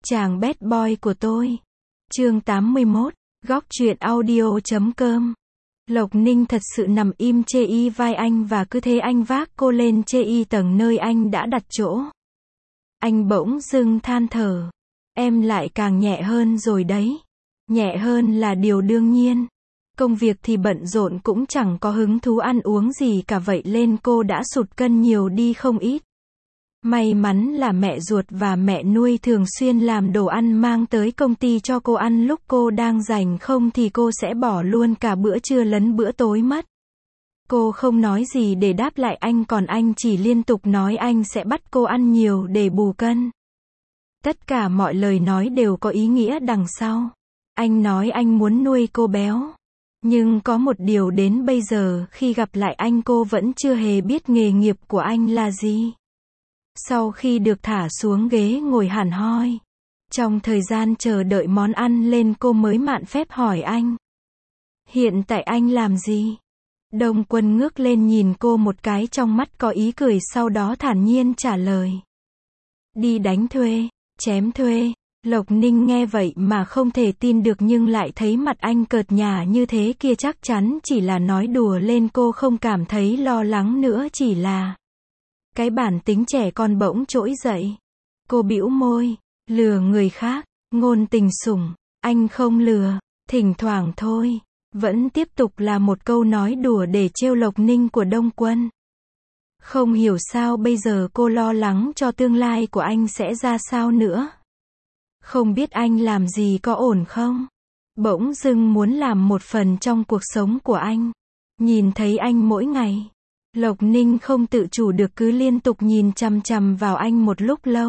Chàng bad boy của tôi. Chương 81, góc truyện audio.com. Lộc Ninh thật sự nằm im chê y vai anh và cứ thế anh vác cô lên chê y tầng nơi anh đã đặt chỗ. Anh bỗng dưng than thở. Em lại càng nhẹ hơn rồi đấy. Nhẹ hơn là điều đương nhiên. Công việc thì bận rộn cũng chẳng có hứng thú ăn uống gì cả, vậy nên cô đã sụt cân nhiều đi không ít. May mắn là mẹ ruột và mẹ nuôi thường xuyên làm đồ ăn mang tới công ty cho cô ăn lúc cô đang rảnh, không thì cô sẽ bỏ luôn cả bữa trưa lẫn bữa tối mất. Cô không nói gì để đáp lại anh, còn anh chỉ liên tục nói anh sẽ bắt cô ăn nhiều để bù cân. Tất cả mọi lời nói đều có ý nghĩa đằng sau. Anh nói anh muốn nuôi cô béo. Nhưng có một điều đến bây giờ khi gặp lại anh cô vẫn chưa hề biết nghề nghiệp của anh là gì. Sau khi được thả xuống ghế ngồi hẳn hoi, trong thời gian chờ đợi món ăn lên, cô mới mạn phép hỏi anh. Hiện tại anh làm gì? Đông Quân ngước lên nhìn cô một cái, trong mắt có ý cười, sau đó thản nhiên trả lời. Đi đánh thuê, chém thuê. Lộc Ninh nghe vậy mà không thể tin được, nhưng lại thấy mặt anh cợt nhả như thế kia chắc chắn chỉ là nói đùa lên, cô không cảm thấy lo lắng nữa, chỉ là cái bản tính trẻ con bỗng trỗi dậy. Cô bĩu môi, lừa người khác, ngôn tình sủng, anh không lừa, thỉnh thoảng thôi. Vẫn tiếp tục là một câu nói đùa để trêu Lộc Ninh của Đông Quân. Không hiểu sao bây giờ cô lo lắng cho tương lai của anh sẽ ra sao nữa. Không biết anh làm gì có ổn không? Bỗng dưng muốn làm một phần trong cuộc sống của anh. Nhìn thấy anh mỗi ngày, Lộc Ninh không tự chủ được cứ liên tục nhìn chằm chằm vào anh một lúc lâu.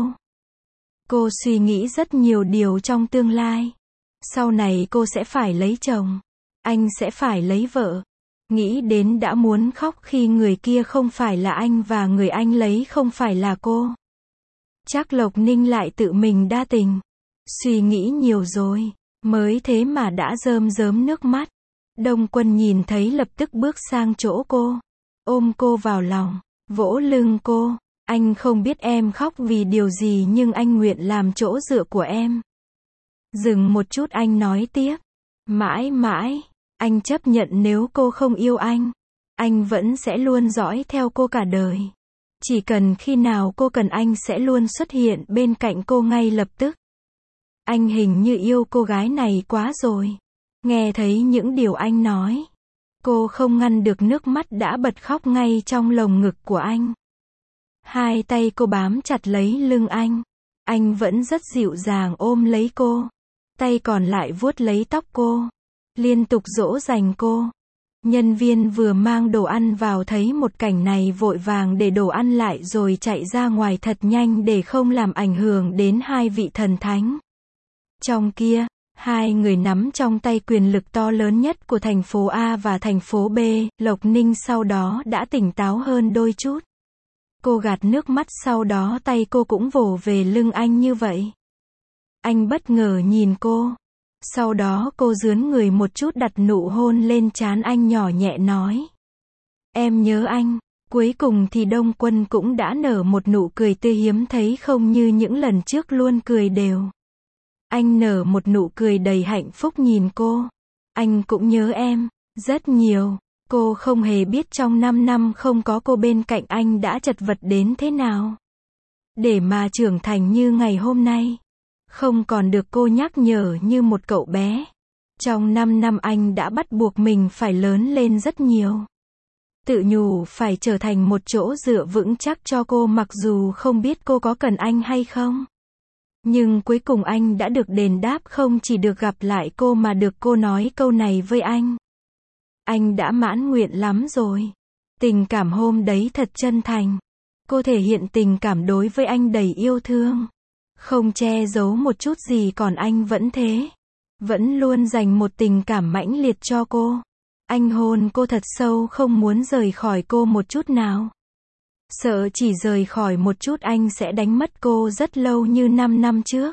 Cô suy nghĩ rất nhiều điều trong tương lai. Sau này cô sẽ phải lấy chồng. Anh sẽ phải lấy vợ. Nghĩ đến đã muốn khóc khi người kia không phải là anh và người anh lấy không phải là cô. Chắc Lộc Ninh lại tự mình đa tình. Suy nghĩ nhiều rồi, mới thế mà đã rơm rớm nước mắt. Đông Quân nhìn thấy lập tức bước sang chỗ cô, ôm cô vào lòng, vỗ lưng cô. Anh không biết em khóc vì điều gì, nhưng anh nguyện làm chỗ dựa của em. Dừng một chút anh nói tiếp. Mãi mãi, anh chấp nhận nếu cô không yêu anh vẫn sẽ luôn dõi theo cô cả đời. Chỉ cần khi nào cô cần anh sẽ luôn xuất hiện bên cạnh cô ngay lập tức. Anh hình như yêu cô gái này quá rồi. Nghe thấy những điều anh nói, cô không ngăn được nước mắt đã bật khóc ngay trong lồng ngực của anh. Hai tay cô bám chặt lấy lưng anh vẫn rất dịu dàng ôm lấy cô. Tay còn lại vuốt lấy tóc cô, liên tục dỗ dành cô. Nhân viên vừa mang đồ ăn vào thấy một cảnh này vội vàng để đồ ăn lại rồi chạy ra ngoài thật nhanh để không làm ảnh hưởng đến hai vị thần thánh. Trong kia, hai người nắm trong tay quyền lực to lớn nhất của thành phố A và thành phố B. Lộc Ninh sau đó đã tỉnh táo hơn đôi chút. Cô gạt nước mắt, sau đó tay cô cũng vồ về lưng anh như vậy. Anh bất ngờ nhìn cô. Sau đó cô dướn người một chút đặt nụ hôn lên trán anh, nhỏ nhẹ nói. Em nhớ anh. Cuối cùng thì Đông Quân cũng đã nở một nụ cười tươi hiếm thấy, không như những lần trước luôn cười đều. Anh nở một nụ cười đầy hạnh phúc nhìn cô. Anh cũng nhớ em, rất nhiều. Cô không hề biết trong 5 năm không có cô bên cạnh anh đã chật vật đến thế nào. Để mà trưởng thành như ngày hôm nay. Không còn được cô nhắc nhở như một cậu bé. Trong 5 năm anh đã bắt buộc mình phải lớn lên rất nhiều. Tự nhủ phải trở thành một chỗ dựa vững chắc cho cô, mặc dù không biết cô có cần anh hay không. Nhưng cuối cùng anh đã được đền đáp, không chỉ được gặp lại cô mà được cô nói câu này với anh. Anh đã mãn nguyện lắm rồi. Tình cảm hôm đấy thật chân thành. Cô thể hiện tình cảm đối với anh đầy yêu thương. Không che giấu một chút gì, còn anh vẫn thế. Vẫn luôn dành một tình cảm mãnh liệt cho cô. Anh hôn cô thật sâu, không muốn rời khỏi cô một chút nào. Sợ chỉ rời khỏi một chút anh sẽ đánh mất cô rất lâu như 5 năm trước.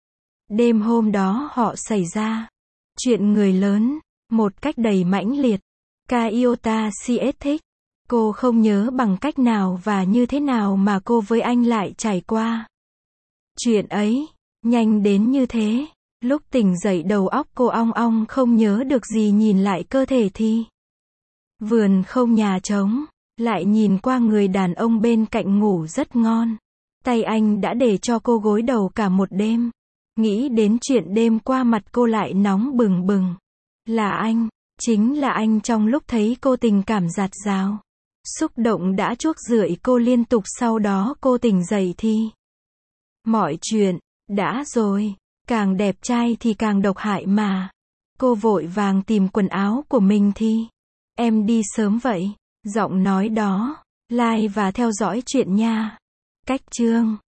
Đêm hôm đó họ xảy ra chuyện người lớn, một cách đầy mãnh liệt. Kyota CS thích. Cô không nhớ bằng cách nào và như thế nào mà cô với anh lại trải qua chuyện ấy. Nhanh đến như thế. Lúc tỉnh dậy đầu óc cô ong ong không nhớ được gì, nhìn lại cơ thể thì vườn không nhà trống, lại nhìn qua người đàn ông bên cạnh ngủ rất ngon. Tay anh đã để cho cô gối đầu cả một đêm. Nghĩ đến chuyện đêm qua mặt cô lại nóng bừng bừng. Là anh, chính là anh. Trong lúc thấy cô tình cảm dạt dào, xúc động đã chuốc rượi cô liên tục. Sau đó cô tỉnh dậy thì mọi chuyện đã rồi. Càng đẹp trai thì càng độc hại mà. Cô vội vàng tìm quần áo của mình thì em đi sớm vậy. Giọng nói đó. Like và theo dõi chuyện nha. Cách chương